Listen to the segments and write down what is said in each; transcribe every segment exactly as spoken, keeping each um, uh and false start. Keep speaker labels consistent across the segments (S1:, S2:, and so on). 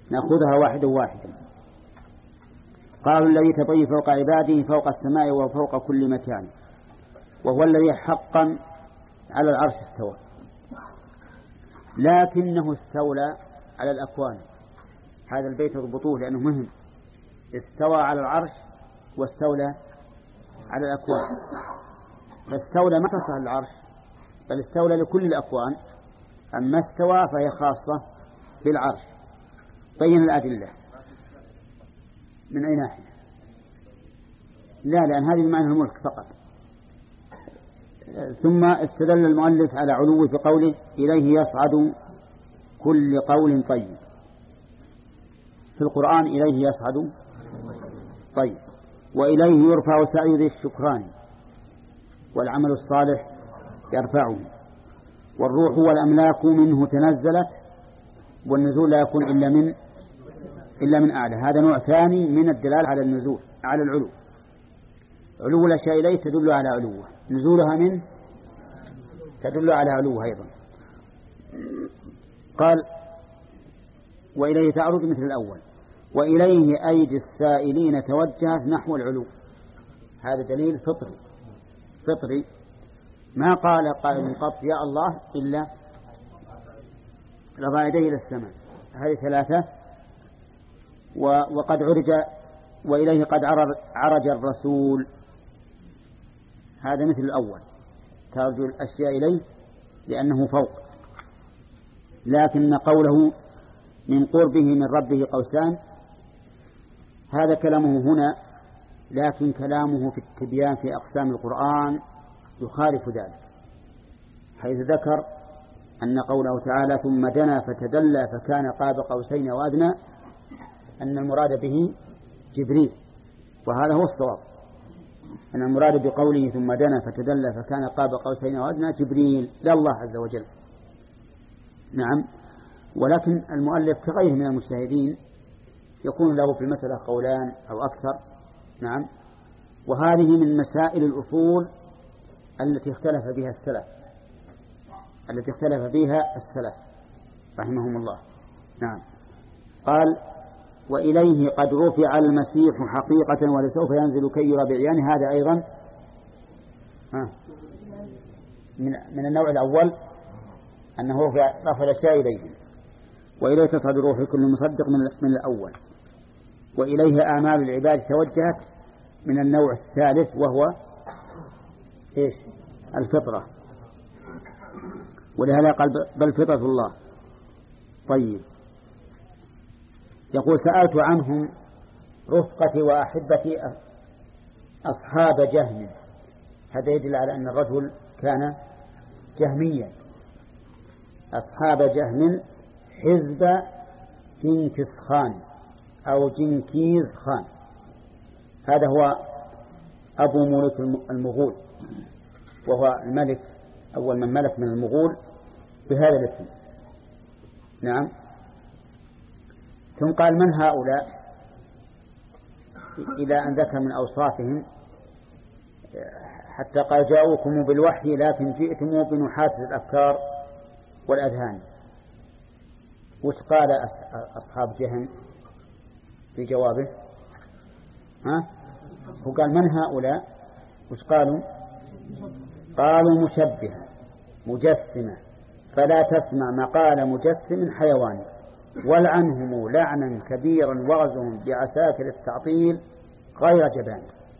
S1: نأخذها واحدا واحدا. قالوا الذي تطيب فوق عباده فوق السماء وفوق كل مكان، وهو الذي حقا على العرش استوى، لكنه استولى على الأكوان. هذا البيت اضبطوه لأنه مهم. استوى على العرش واستولى على الأكوان. فاستولى ما تصل العرش بل استولى لكل الأكوان، أما استوى فهي خاصة بالعرش. بين الأدلة من أي ناحية؟ لا، لأن هذه بمعنى الملك فقط. ثم استدل المؤلف على علو في قوله إليه يصعد كل قول طيب. في القرآن إليه يصعد طيب، وإليه يرفع سعي ذي الشكران، والعمل الصالح يرفعه، والروح والأملاك منه تنزلت، والنزول لا يكون إلا من إلا من أعلى. هذا نوع ثاني من الدلالة على النزول، على العلو. علو الأشياء إليه تدل على علوه، نزولها منه تدل على علوه أيضا. قال وإليه تعرض مثل الأول، وإليه أيدي السائلين توجهت نحو العلو. هذا دليل فطري فطري ما قال قال من قط يا الله إلا رفع يديه إلى السماء. هذه ثلاثة. وقد عرج وإليه قد عرج الرسول، هذا مثل الأول، ترجو الأشياء إليه لأنه فوق. لكن قوله من قربه من ربه قوسان، هذا كلامه هنا، لكن كلامه في التبيان في أقسام القرآن يخالف ذلك، حيث ذكر أن قوله تعالى ثم دنا فتدلى فكان قاب قوسين وأدنى أن المراد به جبريل، وهذا هو الصواب، أن المراد بقوله ثم دنا فتدلى فكان قاب قوسين وأدنى جبريل لا الله عز وجل. نعم. ولكن المؤلف كغيره من المجتهدين يكون له في المسألة قولان أو أكثر. نعم. وهذه من مسائل الأصول التي اختلف بها السلف التي اختلف بها السلف رحمهم الله. نعم. قال وإليه قد رفع المسيح حقيقة ولسوف ينزل كي يرى بعيانه. هذا أيضا من من النوع الأول، أنه رفع الأشياء إليه. وإليه تصعد روح كل مصدق من الأول. وإليه آمال العباد توجهت من النوع الثالث، وهو إيش؟ الفطرة. ولهذا قال بل فطرة الله. طيب، يقول سألت عنهم رفقتي وأحبتي أصحاب جهم. هذا يدل على أن الرجل كان جهميا. أصحاب جهم حزب جنكيز خان أو جنكيز خان، هذا هو أبو ملوك المغول، وهو الملك أول من ملك من المغول بهذا الاسم. نعم. ثم قال من هؤلاء إلى أن ذكر من أوصافهم، حتى قال جاءوكم بالوحي لكن جئتم بنحاسة الأفكار والأذهان. وش قال أصحاب جهم في جوابه؟ ها؟ هو قال من هؤلاء؟ وش قالوا؟ قالوا مشبهة مجسمة فلا تسمع مقال مجسم حيواني، ولعنهم لعنا كبيرا وغزهم بعساكر التعطيل غير جبان.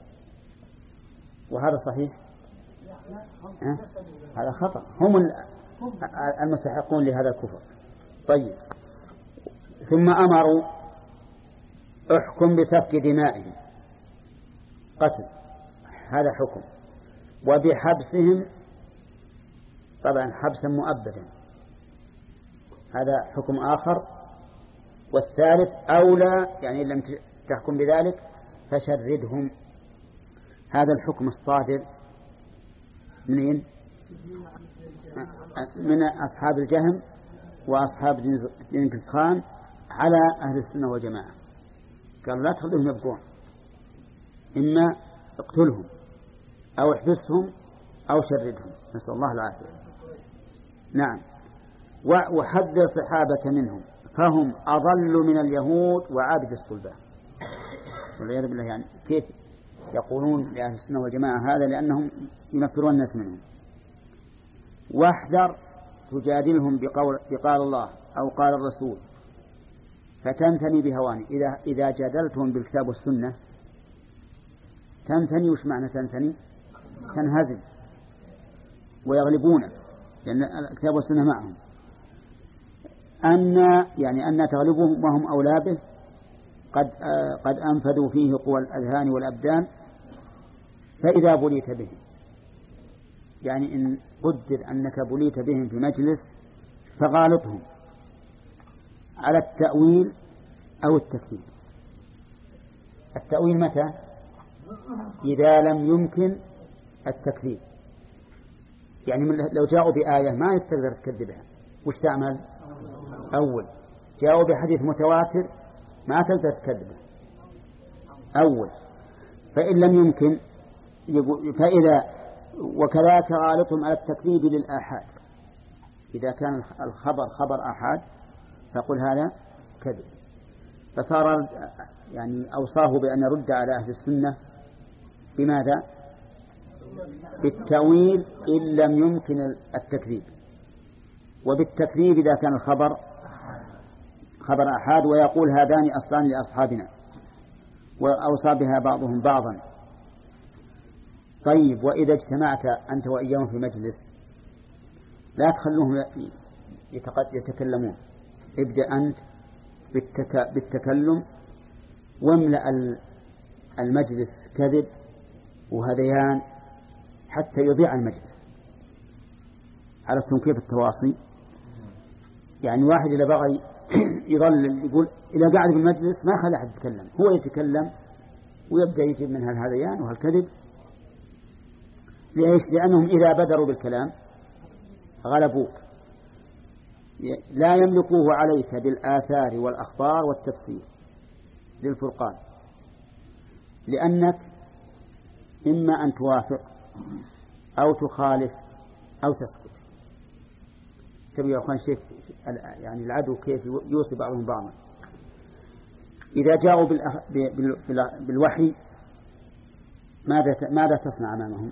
S1: وهذا صحيح؟ أه؟ هذا خطأ، هم المستحقون لهذا الكفر. طيب، ثم أمروا احكم بسفك دمائهم، قتل، هذا حكم، وبحبسهم، طبعا حبسا مؤبدا، هذا حكم آخر. والثالث أولى، يعني لم تحكم بذلك فشردهم، هذا الحكم الصادر منين؟ من أصحاب الجهم وأصحاب جنكيز خان على أهل السنة والجماعة. قالوا لا تخلوهم يبقون، إما اقتلهم أو احبسهم أو شردهم، نسأل الله العافية. نعم. وحذر صحابك منهم، فهم أضل من اليهود وعابد الصلبان والعياذ بالله. يعني كيف يقولون لأهل السنة والجماعة هذا؟ لأنهم ينفرون الناس منهم. واحذر تجادلهم بقول بقال الله أو قال الرسول فتنثني بهواني. إذا إذا جادلتهم بالكتاب والسنة تنثني. وش معنى تنثني؟ تنهزم ويغلبون، لأن الكتاب والسنة معهم. أن يعني أن تغلبهم وهم أولى به، قد قد أنفذوا فيه قوى الأذهان والأبدان، فإذا بليت بهم، يعني إن قدر أنك بليت بهم في مجلس فغالطهم على التأويل أو التكذيب. التأويل متى؟ إذا لم يمكن التكذيب. يعني لو جاءوا بآية ما يستقدر تكذبها، وش تعمل؟ أول. جاءوا بحديث متواتر ما تقدر تكذبه، أول. فإن لم يمكن فإذا وكذلك غالطهم على التكذيب للآحاد. إذا كان الخبر خبر آحاد فقل هذا كذب. فصار يعني أوصاه بأن يرد على أهل السنة بماذا؟ بالتأويل إن لم يمكن التكذيب، وبالتكذيب إذا كان الخبر خبر آحاد، ويقول هذان أصلان لأصحابنا، وأوصى بها بعضهم بعضا. طيب، وإذا اجتمعت أنت وإياهم في مجلس لا تخلوهم يتكلمون، ابدأ أنت بالتكلم واملأ المجلس كذب وهذيان حتى يضيع المجلس. عرفتم كيف التواصي؟ يعني واحد إذا بغى يظل يقول إذا قاعد بالمجلس ما خلى أحد يتكلم، هو يتكلم ويبدأ يجيب من هالهذيان وهالكذب. ليش؟ لأنهم إذا بدروا بالكلام غلبوك، لا يملكوه عليك بالآثار والأخبار والتفسير للفرقان، لأنك إما أن توافق أو تخالف أو تسكت. تبي يا أخوان شيء يعني العدو كيف يوصي بعضهم بعضا. إذا جاءوا بالوحي ماذا ماذا تصنع أمامهم؟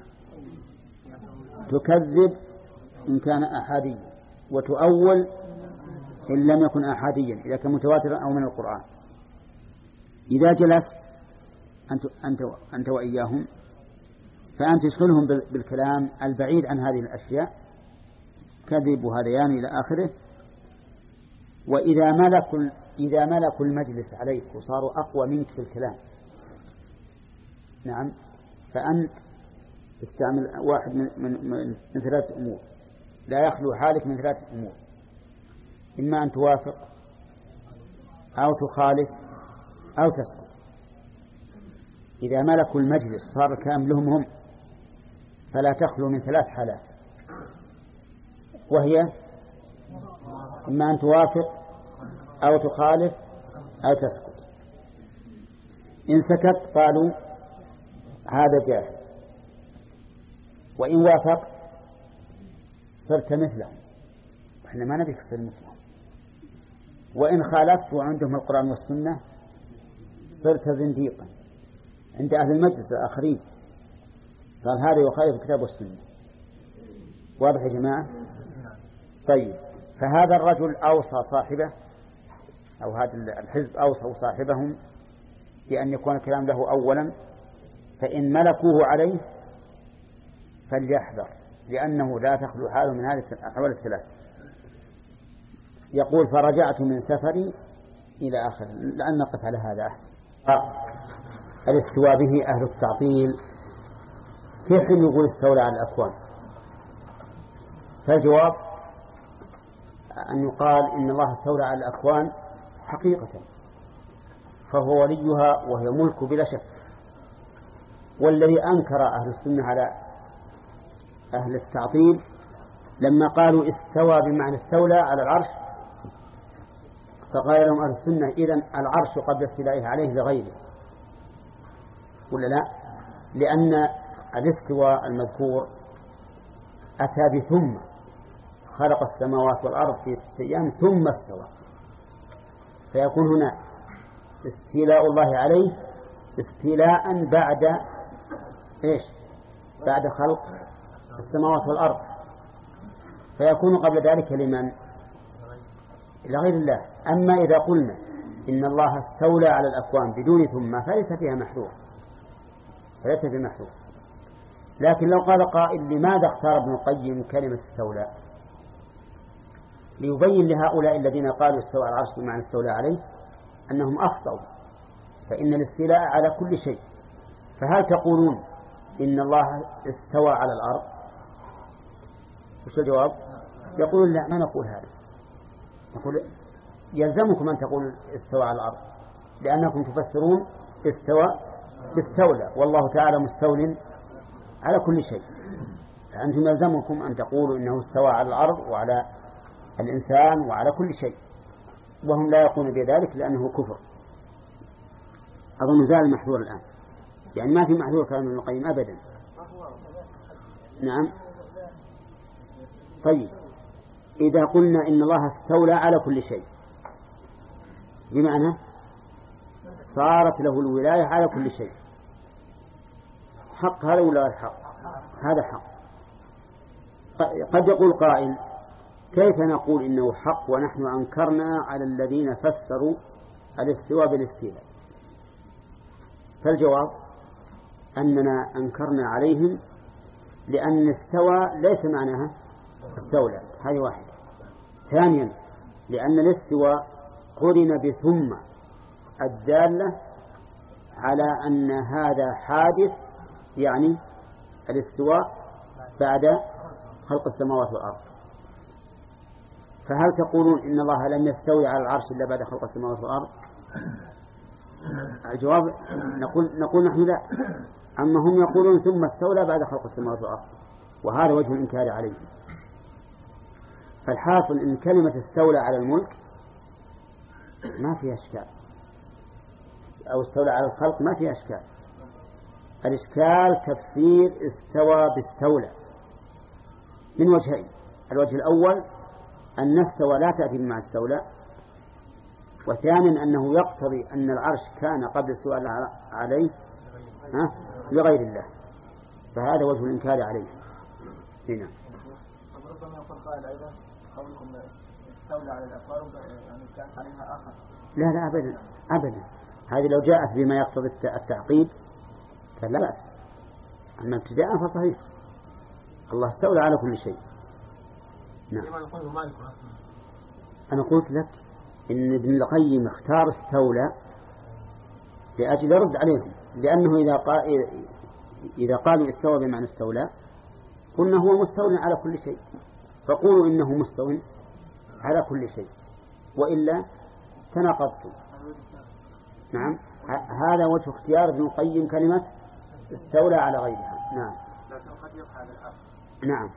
S1: تكذب إن كان أحاديا، وتؤول إن لم يكن أحاديا، إذا كان متواترا أو من القرآن. إذا جلست أنت أنت أنت وإياهم فأنت تشغلهم بالكلام البعيد عن هذه الأشياء، كذب وهذيان إلى آخره. وإذا ملكوا إذا ملكوا المجلس عليك وصاروا أقوى منك في الكلام، نعم، فأنت تستعمل واحد من, من, من ثلاث أمور، لا يخلو حالك من ثلاث أمور: إما أن توافق أو تخالف أو تسكت. إذا ملكوا المجلس صار الكلام لهم هم، فلا تخلو من ثلاث حالات، وهي إما أن توافق أو تخالف أو تسكت. إن سكت قالوا هذا جاهل، وإن وافق صرت مثلهم، وإحنا ما نبيك تصير مثلهم. وإن خالفت وعندهم القرآن والسنة صرت زنديقا عند أهل المجلس الآخرين. قال هذا يخالف الكتاب والسنة. واضح يا جماعة؟ طيب، فهذا الرجل أوصى صاحبه أو هذا الحزب أوصوا صاحبهم بأن يكون الكلام له أولا، فإن ملكوه عليه فليحذر، لأنه لا تخلو حاله من هذه الأحوال الثلاث. يقول فرجعت من سفري إلى آخر. لأن نقف على هذا أحسن. الاستواء به أهل التعطيل كيف يقول استولى على الأكوان؟ فالجواب أن يقال إن الله استولى على الأكوان حقيقة، فهو وليها وهي ملك بلا شك. والذي أنكر أهل السنة على أهل التعطيل لما قالوا استوى بمعنى استولى على العرش، فقال لهم أهل السنة إذن العرش قبل استولائه عليه لغيره، ولا لا؟ لأن الاستواء المذكور أتى بثم، خلق السماوات والأرض في ستة أيام ثم استوى. فيكون هنا استيلاء الله عليه استيلاء بعد إيش؟ بعد خلق السماوات والأرض، فيكون قبل ذلك لمن؟ لغير الله. أما إذا قلنا إن الله استولى على الأكوان بدون ثم فليس فيها محذور، فليس فيها محذور. لكن لو قال قائل لماذا اختار ابن القيم كلمة استولى؟ ليبين لهؤلاء الذين قالوا استوى على العرش بمعنى استولى عليه أنهم أخطأوا، فإن الاستيلاء على كل شيء. فهل تقولون إن الله استوى على الأرض؟ وش الجواب؟ يقولون لا، ما نقول هذا. نقول يلزمكم أن تقول استوى على الأرض، لأنكم تفسرون استوى باستولى، والله تعالى مستول على كل شيء. فأنتم يلزمكم أن تقولوا إنه استوى على الأرض وعلى الإنسان وعلى كل شيء، وهم لا يقولون بذلك لأنه كفر. أظن زال المحذور الآن، يعني ما في محذور كلام ابن القيم أبدا. نعم. طيب إذا قلنا إن الله استولى على كل شيء بمعنى صارت له الولاية على كل شيء، حق هذا ولا الحق؟ هذا حق. قد يقول قائل كيف نقول إنه حق ونحن أنكرنا على الذين فسروا الاستواء بالاستيلاء؟ فالجواب أننا أنكرنا عليهم لأن استوى ليس معناها استولى، هذه واحدة. ثانيا لأن الاستواء قرن بثم الدالة على أن هذا حادث، يعني الاستواء بعد خلق السماوات والأرض. فهل تقولون إن الله لم يستوي على العرش إلا بعد خلق السماوات والأرض؟ الجواب نقول, نقول نحن لا، أما هم يقولون ثم استولى بعد خلق السماوات والأرض، وهذا وجه الإنكار عليه. فالحاصل إن كلمة استولى على الملك ما فيها إشكال، أو استولى على الخلق ما فيها إشكال. الإشكال تفسير استوى باستولى من وجهين. الوجه الأول أن استوى لا تأتي مع استولى، وثانيا أنه يقتضي أن العرش كان قبل استواء عليه لغير الله، فهذا وجه الإنكار عليه. هنا
S2: ربما يقول قائل أيضا قولكم استولى على الأكوان يعني كان عليها آخر.
S1: لا لا أبدا أبدا، هذه لو جاءت بما يقتضي التعقيد فلا بأس، أما ابتداء فصحيح الله استولى على كل شيء. نعم. أنا قلت لك إن ابن القيم اختار استولى لأجل يرد عليهم، لأنه إذا قال إذا قالوا استوى بمعنى استولى قلنا هو مستول على كل شيء، فقولوا إنه مستول على كل شيء، وإلا تناقضتم. نعم، هذا وجه اختيار ابن القيم كلمة استولى على غيرها. نعم. نعم.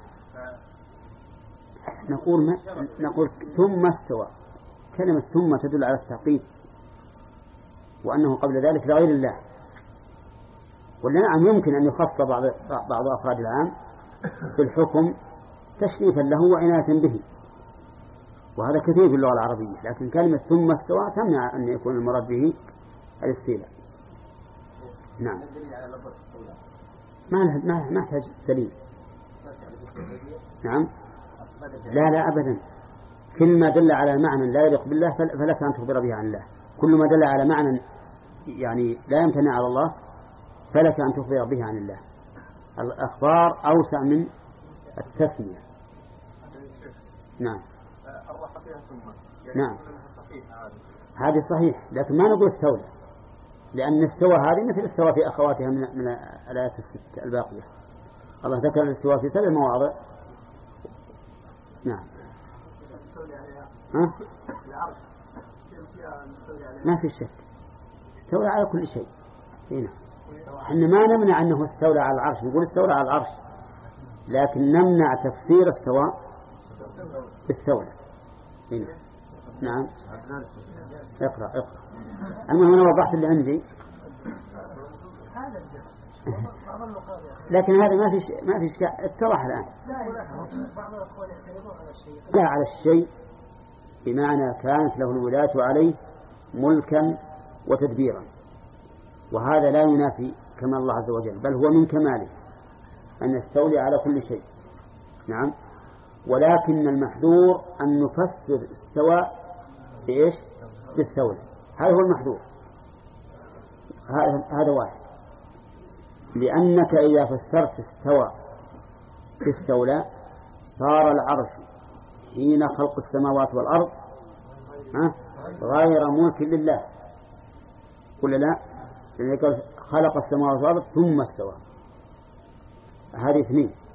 S1: نقول ما نقول ثم استوى، كلمة ثم تدل على التعقيد، وأنه قبل ذلك لغير الله. ولا نعم يمكن أن يخص بعض بعض أفراد العام في الحكم تشريفا له وعناية به، وهذا كثير في اللغة العربية، لكن كلمة ثم استوى تمنع أن يكون المراد به الاستيلاء. نعم. ما ما ما تحتاج دليل. نعم. لا لا أبدا، كل ما دل على معنى لا يليق بالله فلك أن تخبر به عن الله، كل ما دل على معنى يعني لا يمتنع على الله فلك أن تخبر به عن الله. الأخبار أوسع من التسمية. نعم. نعم هذه صحيح، لكن ما نقول استولى، لأن استوى هذه مثل استوى في أخواتها من من الآيات الست الباقية. الله ذكر الاستواء في سبع مواضع. نعم. ها؟ ما في شك استولى على كل شيء. هنا إحنا ما نمنع أنه استولى على العرش، نقول استولى على العرش، لكن نمنع تفسير استوى بالستولى. هنا. نعم. اقرأ اقرأ. المهم أنا وضحت اللي عندي، لكن هذا ما في ش... ما في شيء اتضح الآن. لا على الشيء بمعنى كانت له الولاية عليه ملكا وتدبيرا، وهذا لا ينافي كمال الله عز وجل، بل هو من كماله أن يستولي على كل شيء. نعم. ولكن المحذور أن نفسر استواء بإيش؟ بالستولى، هذا هو المحذور. هذا واحد، لأنك إذا فسرت استوى باستولى صار العرش حين خلق السماوات والأرض غير ملك لله، ولا لا؟ لأنك خلق السماوات والأرض ثم استوى، هذه اثنين.